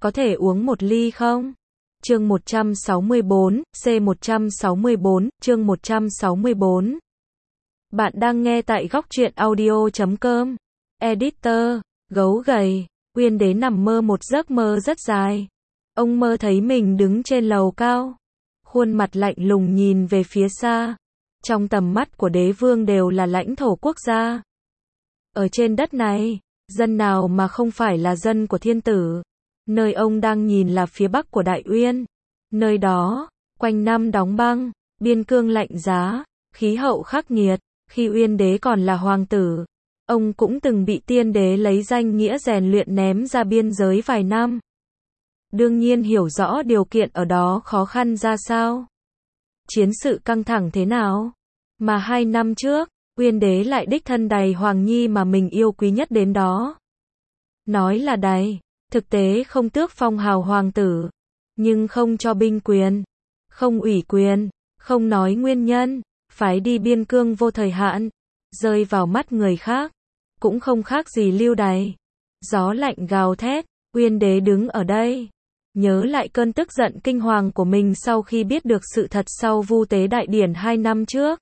có thể uống một ly không? Chương 164, C164, chương 164. Bạn đang nghe tại góc truyện audio.com. Editor, gấu gầy, Uyên Đế nằm mơ một giấc mơ rất dài. Ông mơ thấy mình đứng trên lầu cao, khuôn mặt lạnh lùng nhìn về phía xa. Trong tầm mắt của đế vương đều là lãnh thổ quốc gia. Ở trên đất này, dân nào mà không phải là dân của thiên tử. Nơi ông đang nhìn là phía bắc của Đại Uyên. Nơi đó, quanh năm đóng băng, biên cương lạnh giá, khí hậu khắc nghiệt. Khi Uyên Đế còn là hoàng tử, ông cũng từng bị tiên đế lấy danh nghĩa rèn luyện ném ra biên giới vài năm. Đương nhiên hiểu rõ điều kiện ở đó khó khăn ra sao. Chiến sự căng thẳng thế nào. Mà 2 năm trước, Uyên Đế lại đích thân đày Hoàng Nhi mà mình yêu quý nhất đến đó. Nói là đày, thực tế không tước phong hào hoàng tử, nhưng không cho binh quyền, không ủy quyền, không nói nguyên nhân, phái đi biên cương vô thời hạn, rơi vào mắt người khác, cũng không khác gì lưu đày. Gió lạnh gào thét, Uyên Đế đứng ở đây, nhớ lại cơn tức giận kinh hoàng của mình sau khi biết được sự thật sau Vu Tế Đại Điển 2 năm trước.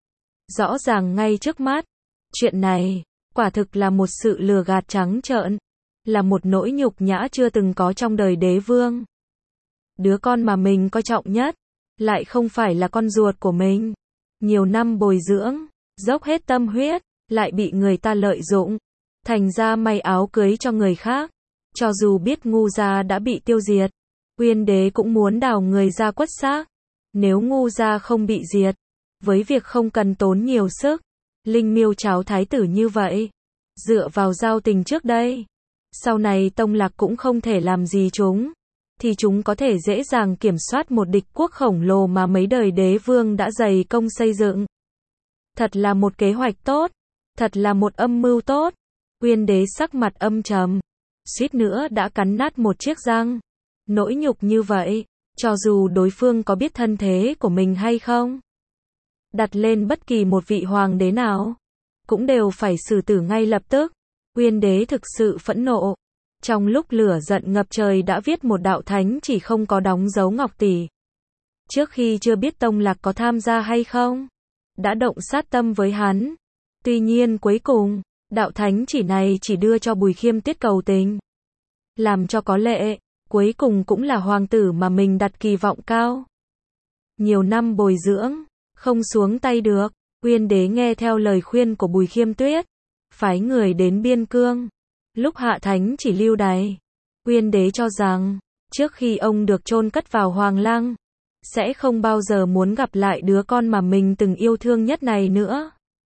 Rõ ràng ngay trước mắt, chuyện này, quả thực là một sự lừa gạt trắng trợn, là một nỗi nhục nhã chưa từng có trong đời đế vương. Đứa con mà mình coi trọng nhất, lại không phải là con ruột của mình. Nhiều năm bồi dưỡng, dốc hết tâm huyết, lại bị người ta lợi dụng, thành ra may áo cưới cho người khác. Cho dù biết Ngu gia đã bị tiêu diệt, Uyên Đế cũng muốn đào người ra quất xác. Nếu Ngu gia không bị diệt, với việc không cần tốn nhiều sức, Linh Miêu cháu thái tử như vậy, dựa vào giao tình trước đây, sau này Tông Lạc cũng không thể làm gì chúng, thì chúng có thể dễ dàng kiểm soát một địch quốc khổng lồ mà mấy đời đế vương đã dày công xây dựng. Thật là một kế hoạch tốt, thật là một âm mưu tốt. Uyên Đế sắc mặt âm trầm, suýt nữa đã cắn nát một chiếc răng. Nỗi nhục như vậy, cho dù đối phương có biết thân thế của mình hay không, đặt lên bất kỳ một vị hoàng đế nào, cũng đều phải xử tử ngay lập tức. Uyên Đế thực sự phẫn nộ. Trong lúc lửa giận ngập trời đã viết một đạo thánh chỉ không có đóng dấu ngọc tỷ. Trước khi chưa biết Tông Lạc có tham gia hay không, đã động sát tâm với hắn. Tuy nhiên cuối cùng, đạo thánh chỉ này chỉ đưa cho Bùi Khiêm Tiết cầu tình. Làm cho có lệ, cuối cùng cũng là hoàng tử mà mình đặt kỳ vọng cao. Nhiều năm bồi dưỡng, không xuống tay được, Uyên Đế nghe theo lời khuyên của Bùi Khiêm Tuyết, phái người đến biên cương. Lúc hạ thánh chỉ lưu đày, Uyên Đế cho rằng, trước khi ông được chôn cất vào Hoàng Lăng, sẽ không bao giờ muốn gặp lại đứa con mà mình từng yêu thương nhất này nữa.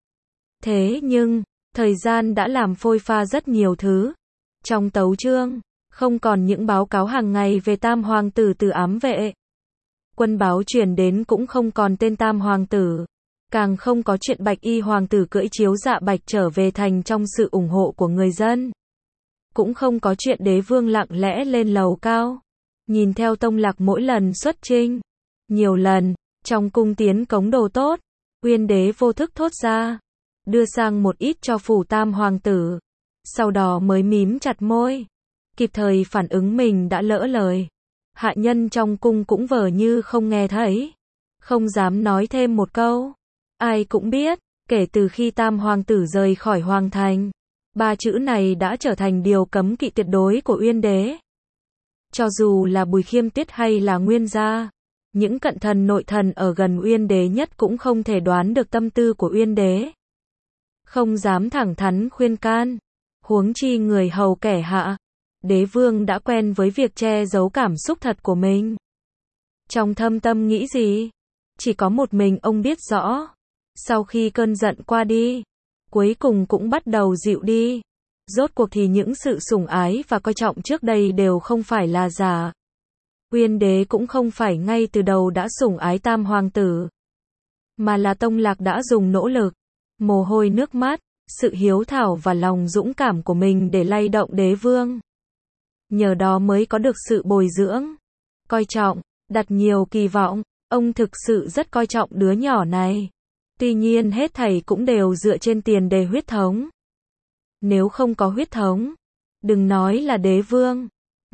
Thế nhưng, thời gian đã làm phôi pha rất nhiều thứ. Trong tấu chương, không còn những báo cáo hàng ngày về Tam Hoàng tử từ ám vệ. Quân báo truyền đến cũng không còn tên Tam Hoàng tử. Càng không có chuyện Bạch Y Hoàng tử cưỡi chiếu dạ bạch trở về thành trong sự ủng hộ của người dân. Cũng không có chuyện đế vương lặng lẽ lên lầu cao, nhìn theo Tông Lạc mỗi lần xuất chinh. Nhiều lần, trong cung tiến cống đồ tốt, Uyên Đế vô thức thốt ra, đưa sang một ít cho phủ Tam Hoàng tử. Sau đó mới mím chặt môi, kịp thời phản ứng mình đã lỡ lời. Hạ nhân trong cung cũng vờ như không nghe thấy, không dám nói thêm một câu. Ai cũng biết, kể từ khi Tam Hoàng tử rời khỏi Hoàng thành, 3 chữ này đã trở thành điều cấm kỵ tuyệt đối của Uyên Đế. Cho dù là Bùi Khiêm Tuyết hay là Nguyên gia, những cận thần nội thần ở gần Uyên Đế nhất cũng không thể đoán được tâm tư của Uyên Đế. Không dám thẳng thắn khuyên can, huống chi người hầu kẻ hạ. Đế vương đã quen với việc che giấu cảm xúc thật của mình. Trong thâm tâm nghĩ gì? Chỉ có một mình ông biết rõ. Sau khi cơn giận qua đi, cuối cùng cũng bắt đầu dịu đi. Rốt cuộc thì những sự sủng ái và coi trọng trước đây đều không phải là giả. Uyên Đế cũng không phải ngay từ đầu đã sủng ái Tam Hoàng tử, mà là Tông Lạc đã dùng nỗ lực, mồ hôi nước mắt, sự hiếu thảo và lòng dũng cảm của mình để lay động đế vương. Nhờ đó mới có được sự bồi dưỡng, coi trọng, đặt nhiều kỳ vọng. Ông thực sự rất coi trọng đứa nhỏ này. Tuy nhiên hết thảy cũng đều dựa trên tiền đề huyết thống. Nếu không có huyết thống, đừng nói là đế vương,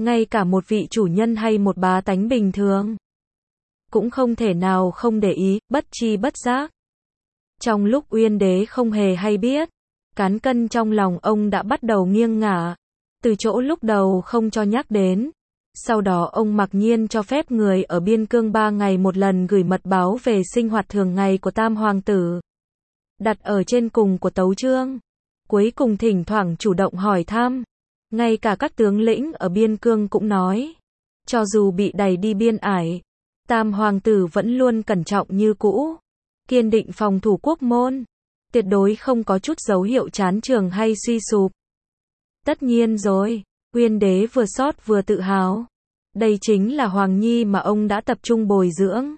ngay cả một vị chủ nhân hay một bá tánh bình thường cũng không thể nào không để ý, bất tri bất giác. Trong lúc Uyên Đế không hề hay biết, cán cân trong lòng ông đã bắt đầu nghiêng ngả, từ chỗ lúc đầu không cho nhắc đến. Sau đó ông mặc nhiên cho phép người ở biên cương 3 ngày một lần gửi mật báo về sinh hoạt thường ngày của Tam Hoàng tử, đặt ở trên cùng của tấu chương. Cuối cùng thỉnh thoảng chủ động hỏi thăm. Ngay cả các tướng lĩnh ở biên cương cũng nói, cho dù bị đày đi biên ải, Tam Hoàng tử vẫn luôn cẩn trọng như cũ, kiên định phòng thủ quốc môn, tuyệt đối không có chút dấu hiệu chán trường hay suy sụp. Tất nhiên rồi, Uyên Đế vừa xót vừa tự hào. Đây chính là Hoàng Nhi mà ông đã tập trung bồi dưỡng,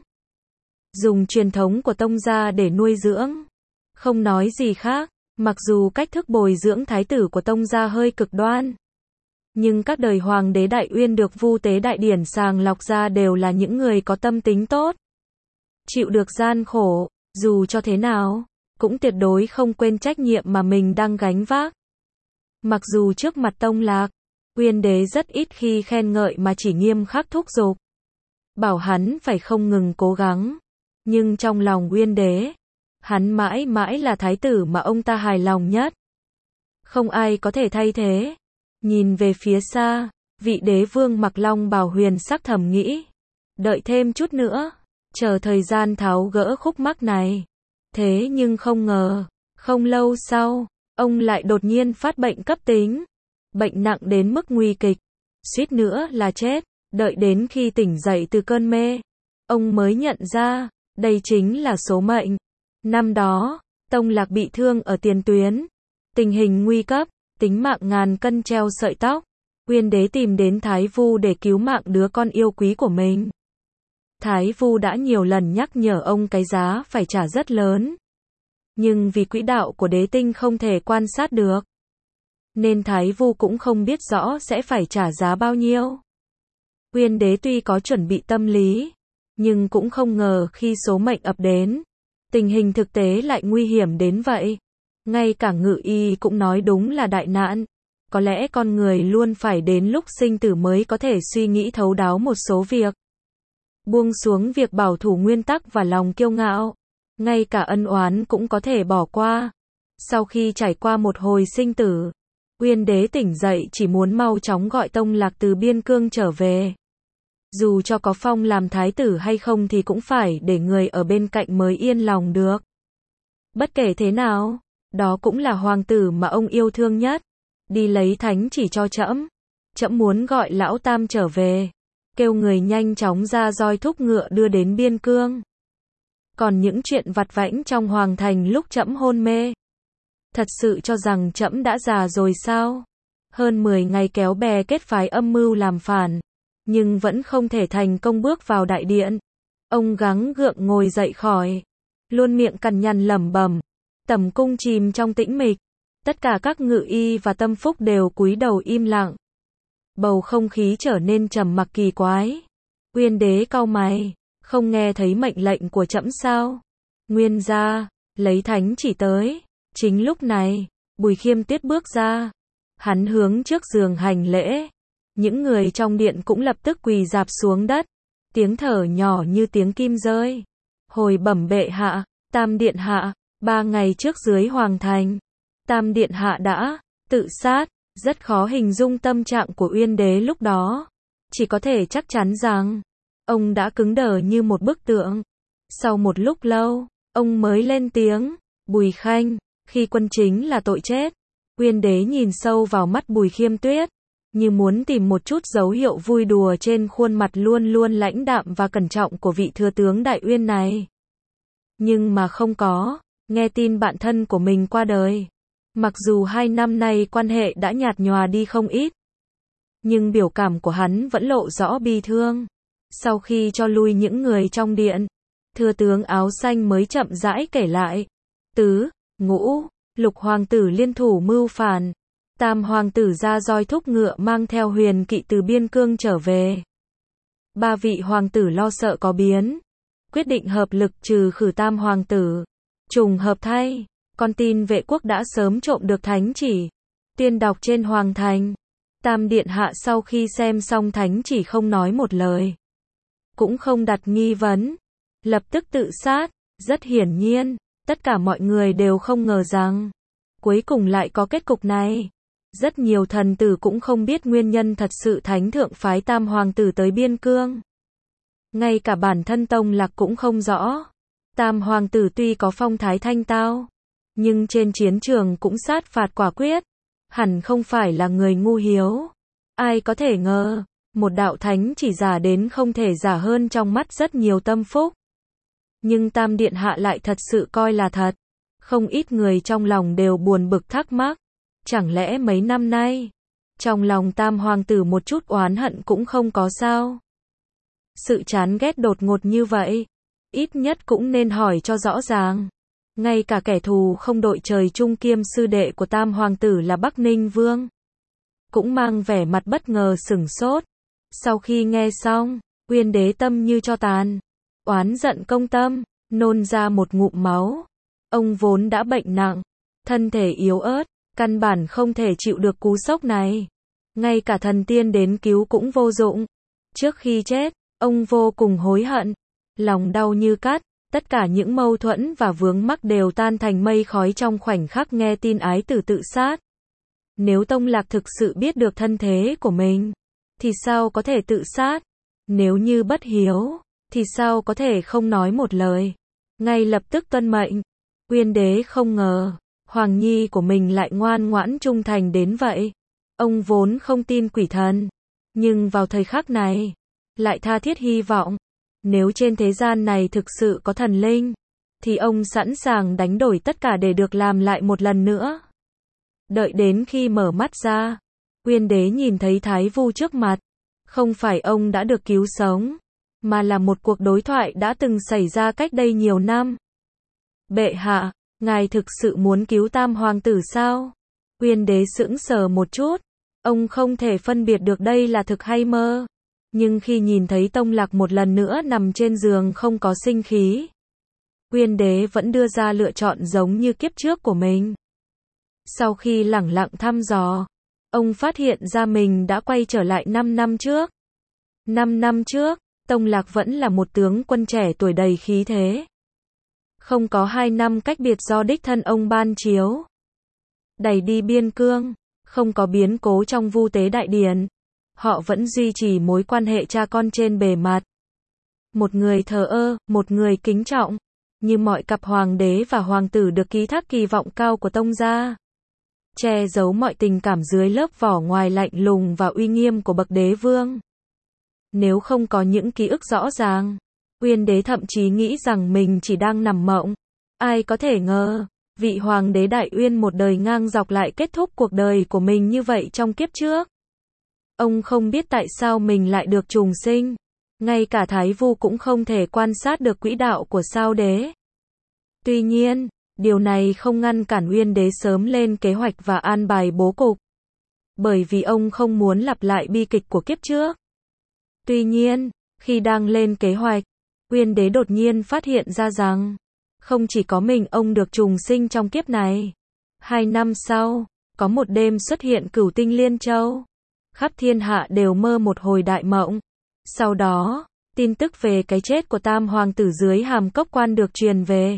dùng truyền thống của Tông gia để nuôi dưỡng. Không nói gì khác, mặc dù cách thức bồi dưỡng thái tử của Tông gia hơi cực đoan, nhưng các đời Hoàng đế Đại Uyên được Vu Tế Đại Điển sàng lọc ra đều là những người có tâm tính tốt, chịu được gian khổ, dù cho thế nào, cũng tuyệt đối không quên trách nhiệm mà mình đang gánh vác. Mặc dù trước mặt Tông Lạc, Uyên Đế rất ít khi khen ngợi mà chỉ nghiêm khắc thúc giục, bảo hắn phải không ngừng cố gắng. Nhưng trong lòng Uyên Đế, hắn mãi mãi là thái tử mà ông ta hài lòng nhất. Không ai có thể thay thế. Nhìn về phía xa, vị đế vương mặc long bào huyền sắc thầm nghĩ, đợi thêm chút nữa, chờ thời gian tháo gỡ khúc mắc này. Thế nhưng không ngờ, không lâu sau, ông lại đột nhiên phát bệnh cấp tính. Bệnh nặng đến mức nguy kịch, suýt nữa là chết. Đợi đến khi tỉnh dậy từ cơn mê, ông mới nhận ra, đây chính là số mệnh. Năm đó, Tông Lạc bị thương ở tiền tuyến, tình hình nguy cấp, tính mạng ngàn cân treo sợi tóc. Uyên Đế tìm đến Thái Vu để cứu mạng đứa con yêu quý của mình. Thái Vu đã nhiều lần nhắc nhở ông cái giá phải trả rất lớn, nhưng vì quỹ đạo của đế tinh không thể quan sát được, nên Thái Vu cũng không biết rõ sẽ phải trả giá bao nhiêu. Uyên Đế tuy có chuẩn bị tâm lý, nhưng cũng không ngờ khi số mệnh ập đến, tình hình thực tế lại nguy hiểm đến vậy. Ngay cả Ngự Y cũng nói đúng là đại nạn. Có lẽ con người luôn phải đến lúc sinh tử mới có thể suy nghĩ thấu đáo một số việc. Buông xuống việc bảo thủ nguyên tắc và lòng kiêu ngạo. Ngay cả ân oán cũng có thể bỏ qua. Sau khi trải qua một hồi sinh tử, Uyên Đế tỉnh dậy chỉ muốn mau chóng gọi Tông Lạc từ biên cương trở về. Dù cho có phong làm thái tử hay không thì cũng phải để người ở bên cạnh mới yên lòng được. Bất kể thế nào, đó cũng là hoàng tử mà ông yêu thương nhất. Đi lấy thánh chỉ cho trẫm. Trẫm muốn gọi lão Tam trở về. Kêu người nhanh chóng ra roi thúc ngựa đưa đến biên cương. Còn những chuyện vặt vãnh trong hoàng thành lúc trẫm hôn mê, thật sự cho rằng trẫm đã già rồi sao? Hơn 10 ngày kéo bè kết phái âm mưu làm phản, nhưng vẫn không thể thành công bước vào đại điện. Ông gắng gượng ngồi dậy khỏi, luôn miệng cằn nhằn lẩm bẩm. Tầm cung chìm trong tĩnh mịch, tất cả các ngự y và tâm phúc đều cúi đầu im lặng. Bầu không khí trở nên trầm mặc kỳ quái. Uyên Đế cau mày, không nghe thấy mệnh lệnh của trẫm sao? Nguyên gia, lấy thánh chỉ tới. Chính lúc này, Bùi Khiêm Tuyết bước ra. Hắn hướng trước giường hành lễ. Những người trong điện cũng lập tức quỳ rạp xuống đất. Tiếng thở nhỏ như tiếng kim rơi. Hồi bẩm bệ hạ, Tam điện hạ, 3 ngày trước dưới hoàng thành, Tam điện hạ đã tự sát. Rất khó hình dung tâm trạng của Uyên Đế lúc đó. Chỉ có thể chắc chắn rằng, ông đã cứng đờ như một bức tượng. Sau một lúc lâu, ông mới lên tiếng, Bùi Khanh, khi quân chính là tội chết. Uyên Đế nhìn sâu vào mắt Bùi Khiêm Tuyết, như muốn tìm một chút dấu hiệu vui đùa trên khuôn mặt luôn luôn lãnh đạm và cẩn trọng của vị thừa tướng Đại Uyên này. Nhưng mà không có, nghe tin bạn thân của mình qua đời. Mặc dù 2 năm nay quan hệ đã nhạt nhòa đi không ít, nhưng biểu cảm của hắn vẫn lộ rõ bi thương. Sau khi cho lui những người trong điện, thừa tướng áo xanh mới chậm rãi kể lại. Tứ, Ngũ, Lục hoàng tử liên thủ mưu phản. Tam hoàng tử ra roi thúc ngựa mang theo huyền kỵ từ biên cương trở về. 3 vị hoàng tử lo sợ có biến, quyết định hợp lực trừ khử Tam hoàng tử. Trùng hợp thay, con tin Vệ quốc đã sớm trộm được thánh chỉ, tuyên đọc trên hoàng thành. Tam điện hạ sau khi xem xong thánh chỉ không nói một lời, cũng không đặt nghi vấn, lập tức tự sát. Rất hiển nhiên, tất cả mọi người đều không ngờ rằng cuối cùng lại có kết cục này. Rất nhiều thần tử cũng không biết nguyên nhân thật sự thánh thượng phái Tam hoàng tử tới biên cương. Ngay cả bản thân Tông Lạc cũng không rõ. Tam hoàng tử tuy có phong thái thanh tao, nhưng trên chiến trường cũng sát phạt quả quyết, hẳn không phải là người ngu hiếu. Ai có thể ngờ, một đạo thánh chỉ giả đến không thể giả hơn trong mắt rất nhiều tâm phúc. Nhưng Tam điện hạ lại thật sự coi là thật. Không ít người trong lòng đều buồn bực thắc mắc. Chẳng lẽ mấy năm nay, trong lòng Tam hoàng tử một chút oán hận cũng không có sao? Sự chán ghét đột ngột như vậy, ít nhất cũng nên hỏi cho rõ ràng. Ngay cả kẻ thù không đội trời chung kiêm sư đệ của Tam hoàng tử là Bắc Ninh Vương, cũng mang vẻ mặt bất ngờ sửng sốt. Sau khi nghe xong, Uyên đế tâm như tro tàn, oán giận công tâm, nôn ra một ngụm máu. Ông vốn đã bệnh nặng, thân thể yếu ớt, căn bản không thể chịu được cú sốc này. Ngay cả thần tiên đến cứu cũng vô dụng. Trước khi chết, ông vô cùng hối hận, lòng đau như cắt. Tất cả những mâu thuẫn và vướng mắc đều tan thành mây khói trong khoảnh khắc nghe tin ái tử tự sát. Nếu Tông Lạc thực sự biết được thân thế của mình, thì sao có thể tự sát? Nếu như bất hiếu, thì sao có thể không nói một lời, ngay lập tức tuân mệnh? Uyên đế không ngờ, Hoàng Nhi của mình lại ngoan ngoãn trung thành đến vậy. Ông vốn không tin quỷ thần, nhưng vào thời khắc này, lại tha thiết hy vọng. Nếu trên thế gian này thực sự có thần linh, thì ông sẵn sàng đánh đổi tất cả để được làm lại một lần nữa. Đợi đến khi mở mắt ra, Uyên đế nhìn thấy Thái Vu trước mặt. Không phải ông đã được cứu sống, mà là một cuộc đối thoại đã từng xảy ra cách đây nhiều năm. Bệ hạ, ngài thực sự muốn cứu Tam hoàng tử sao? Uyên đế sững sờ một chút. Ông không thể phân biệt được đây là thực hay mơ. Nhưng khi nhìn thấy Tông Lạc một lần nữa nằm trên giường không có sinh khí, Uyên đế vẫn đưa ra lựa chọn giống như kiếp trước của mình. Sau khi lẳng lặng thăm dò, ông phát hiện ra mình đã quay trở lại 5 năm trước. 5 năm trước, Tông Lạc vẫn là một tướng quân trẻ tuổi đầy khí thế. Không có 2 năm cách biệt do đích thân ông ban chiếu đẩy đi biên cương, không có biến cố trong Vu Tế Đại Điển. Họ vẫn duy trì mối quan hệ cha con trên bề mặt. Một người thờ ơ, một người kính trọng. Như mọi cặp hoàng đế và hoàng tử được ký thác kỳ vọng cao của Tông gia. Che giấu mọi tình cảm dưới lớp vỏ ngoài lạnh lùng và uy nghiêm của bậc đế vương. Nếu không có những ký ức rõ ràng, Uyên đế thậm chí nghĩ rằng mình chỉ đang nằm mộng. Ai có thể ngờ, vị hoàng đế Đại Uyên một đời ngang dọc lại kết thúc cuộc đời của mình như vậy trong kiếp trước. Ông không biết tại sao mình lại được trùng sinh. Ngay cả Thái Vu cũng không thể quan sát được quỹ đạo của sao đế. Tuy nhiên, điều này không ngăn cản Uyên đế sớm lên kế hoạch và an bài bố cục. Bởi vì ông không muốn lặp lại bi kịch của kiếp trước. Tuy nhiên, khi đang lên kế hoạch, Uyên đế đột nhiên phát hiện ra rằng, không chỉ có mình ông được trùng sinh trong kiếp này. 2 năm sau, có một đêm xuất hiện Cửu Tinh Liên Châu. Khắp thiên hạ đều mơ một hồi đại mộng. Sau đó, tin tức về cái chết của Tam hoàng tử dưới Hàm Cốc Quan được truyền về.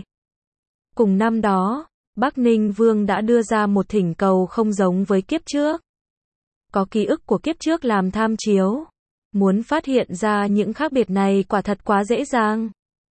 Cùng năm đó, Bắc Ninh Vương đã đưa ra một thỉnh cầu không giống với kiếp trước. Có ký ức của kiếp trước làm tham chiếu. Muốn phát hiện ra những khác biệt này quả thật quá dễ dàng.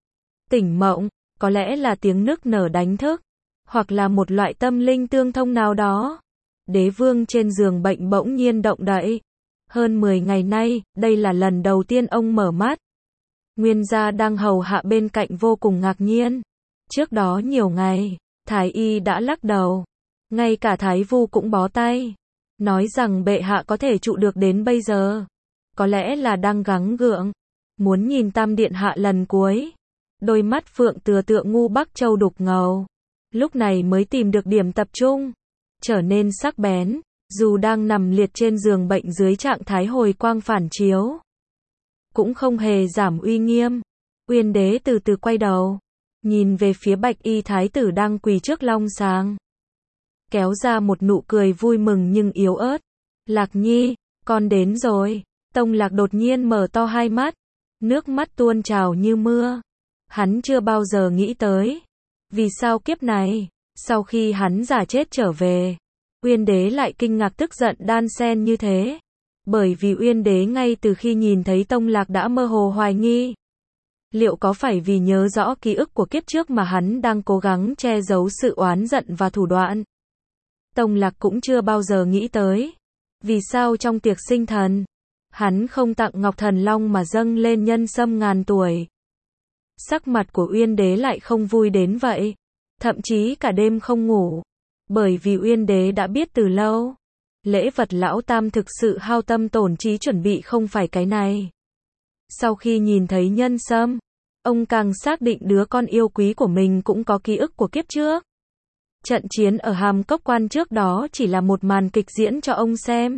Tỉnh mộng, có lẽ là tiếng nức nở đánh thức, hoặc là một loại tâm linh tương thông nào đó. Đế vương trên giường bệnh bỗng nhiên động đậy. Hơn 10 ngày nay, đây là lần đầu tiên ông mở mắt. Nguyên gia đang hầu hạ bên cạnh vô cùng ngạc nhiên. Trước đó nhiều ngày, Thái y đã lắc đầu. Ngay cả Thái Vu cũng bó tay. Nói rằng bệ hạ có thể trụ được đến bây giờ. Có lẽ là đang gắng gượng. Muốn nhìn Tam điện hạ lần cuối. Đôi mắt phượng tựa ngu Bắc Châu đục ngầu. Lúc này mới tìm được điểm tập trung. Trở nên sắc bén. Dù đang nằm liệt trên giường bệnh dưới trạng thái hồi quang phản chiếu, cũng không hề giảm uy nghiêm. Uyên đế từ từ quay đầu, nhìn về phía Bạch Y thái tử đang quỳ trước long sàng, kéo ra một nụ cười vui mừng nhưng yếu ớt. Lạc Nhi, Con đến rồi. Tông Lạc đột nhiên mở to hai mắt, nước mắt tuôn trào như mưa. Hắn chưa bao giờ nghĩ tới, vì sao kiếp này, sau khi hắn giả chết trở về, Uyên Đế lại kinh ngạc tức giận đan xen như thế. Bởi vì Uyên Đế ngay từ khi nhìn thấy Tông Lạc đã mơ hồ hoài nghi. Liệu có phải vì nhớ rõ ký ức của kiếp trước mà hắn đang cố gắng che giấu sự oán giận và thủ đoạn? Tông Lạc cũng chưa bao giờ nghĩ tới, vì sao trong tiệc sinh thần, hắn không tặng Ngọc Thần Long mà dâng lên nhân sâm ngàn tuổi. Sắc mặt của Uyên Đế lại không vui đến vậy, thậm chí cả đêm không ngủ, bởi vì Uyên Đế đã biết từ lâu, lễ vật lão tam thực sự hao tâm tổn trí chuẩn bị không phải cái này. Sau khi nhìn thấy nhân sâm, ông càng xác định đứa con yêu quý của mình cũng có ký ức của kiếp trước. Trận chiến ở Hàm Cốc Quan trước đó chỉ là một màn kịch diễn cho ông xem.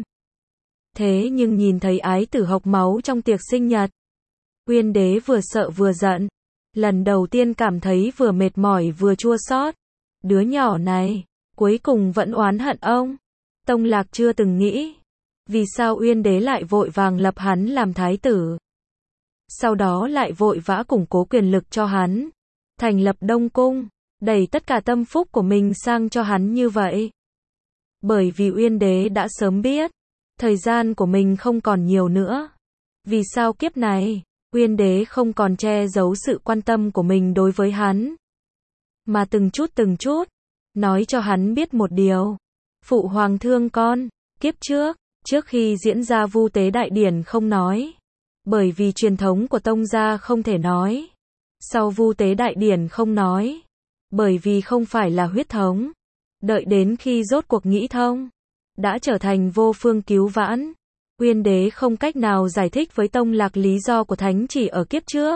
Thế nhưng nhìn thấy ái tử hộc máu trong tiệc sinh nhật, Uyên Đế vừa sợ vừa giận. Lần đầu tiên cảm thấy vừa mệt mỏi vừa chua xót. Đứa nhỏ này, cuối cùng vẫn oán hận ông. Tông Lạc chưa từng nghĩ, vì sao Uyên Đế lại vội vàng lập hắn làm thái tử. Sau đó lại vội vã củng cố quyền lực cho hắn, thành lập Đông Cung, đẩy tất cả tâm phúc của mình sang cho hắn như vậy. Bởi vì Uyên Đế đã sớm biết, thời gian của mình không còn nhiều nữa. Vì sao kiếp này, Uyên Đế không còn che giấu sự quan tâm của mình đối với hắn, mà từng chút, nói cho hắn biết một điều. Phụ hoàng thương con, kiếp trước khi diễn ra vu tế đại điển không nói. Bởi vì truyền thống của Tông gia không thể nói. Sau vu tế đại điển không nói. Bởi vì không phải là huyết thống. Đợi đến khi rốt cuộc nghĩ thông, đã trở thành vô phương cứu vãn. Uyên Đế không cách nào giải thích với Tông Lạc lý do của thánh chỉ ở kiếp trước.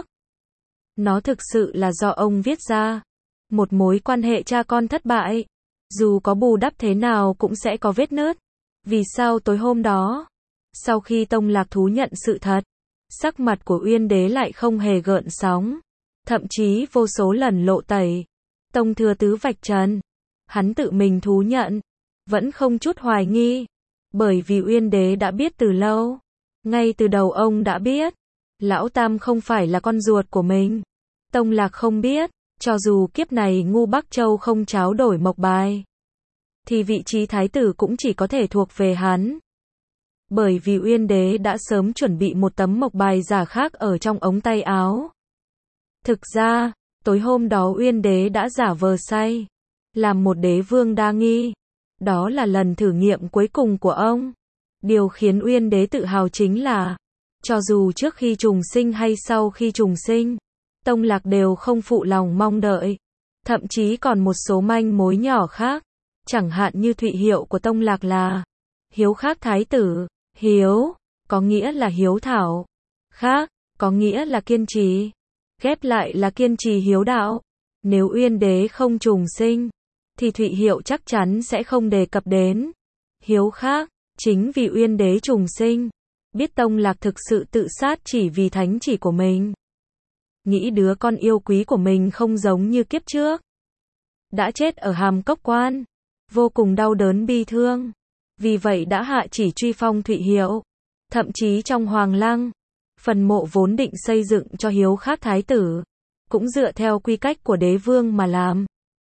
Nó thực sự là do ông viết ra. Một mối quan hệ cha con thất bại, dù có bù đắp thế nào cũng sẽ có vết nứt. Vì sao tối hôm đó, sau khi Tông Lạc thú nhận sự thật, sắc mặt của Uyên Đế lại không hề gợn sóng, thậm chí vô số lần lộ tẩy. Tông thừa tứ vạch trần, hắn tự mình thú nhận, vẫn không chút hoài nghi. Bởi vì Uyên Đế đã biết từ lâu, ngay từ đầu ông đã biết, lão tam không phải là con ruột của mình. Tông Lạc không biết, cho dù kiếp này Ngu Bắc Châu không tráo đổi mộc bài, thì vị trí thái tử cũng chỉ có thể thuộc về hắn. Bởi vì Uyên Đế đã sớm chuẩn bị một tấm mộc bài giả khác ở trong ống tay áo. Thực ra, tối hôm đó Uyên Đế đã giả vờ say, làm một đế vương đa nghi. Đó là lần thử nghiệm cuối cùng của ông. Điều khiến Uyên Đế tự hào chính là, cho dù trước khi trùng sinh hay sau khi trùng sinh, Tông Lạc đều không phụ lòng mong đợi. Thậm chí còn một số manh mối nhỏ khác. Chẳng hạn như thụy hiệu của Tông Lạc là hiếu khác thái tử. Hiếu, có nghĩa là hiếu thảo. Khác, có nghĩa là kiên trì. Ghép lại là kiên trì hiếu đạo. Nếu Uyên Đế không trùng sinh, thì thụy hiệu chắc chắn sẽ không đề cập đến. Hiếu khác, chính vì Uyên Đế trùng sinh, biết Tông Lạc thực sự tự sát chỉ vì thánh chỉ của mình. Nghĩ đứa con yêu quý của mình không giống như kiếp trước, đã chết ở Hàm Cốc Quan, vô cùng đau đớn bi thương. Vì vậy đã hạ chỉ truy phong thụy hiệu. Thậm chí trong Hoàng Lăng, phần mộ vốn định xây dựng cho hiếu khác thái tử, cũng dựa theo quy cách của đế vương mà làm.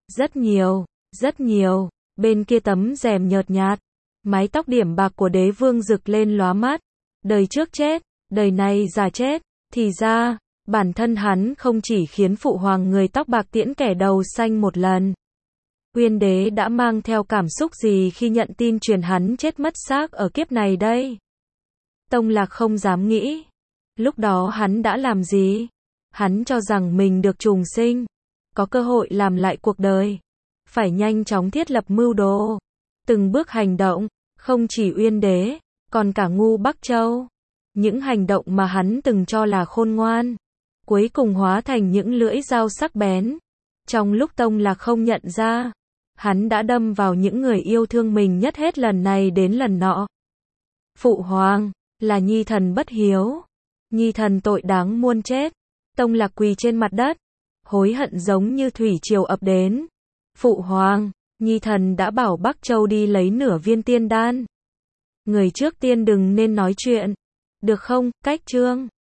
Rất nhiều, bên kia tấm rèm nhợt nhạt, mái tóc điểm bạc của đế vương rực lên lóa mắt. Đời trước chết, đời này già chết, thì ra, bản thân hắn không chỉ khiến phụ hoàng người tóc bạc tiễn kẻ đầu xanh một lần. Uyên Đế đã mang theo cảm xúc gì khi nhận tin truyền hắn chết mất xác ở kiếp này đây? Tông Lạc không dám nghĩ. Lúc đó hắn đã làm gì? Hắn cho rằng mình được trùng sinh, có cơ hội làm lại cuộc đời. Phải nhanh chóng thiết lập mưu đồ, từng bước hành động, không chỉ Uyên Đế, còn cả Ngu Bắc Châu. Những hành động mà hắn từng cho là khôn ngoan, cuối cùng hóa thành những lưỡi dao sắc bén. Trong lúc Tông Lạc không nhận ra, hắn đã đâm vào những người yêu thương mình nhất hết lần này đến lần nọ. Phụ hoàng, là nhi thần bất hiếu. Nhi thần tội đáng muôn chết. Tông Lạc quỳ trên mặt đất, hối hận giống như thủy triều ập đến. Phụ hoàng, nhi thần đã bảo Bắc Châu đi lấy nửa viên tiên đan. Người trước tiên đừng nên nói chuyện. Được không, cách chương?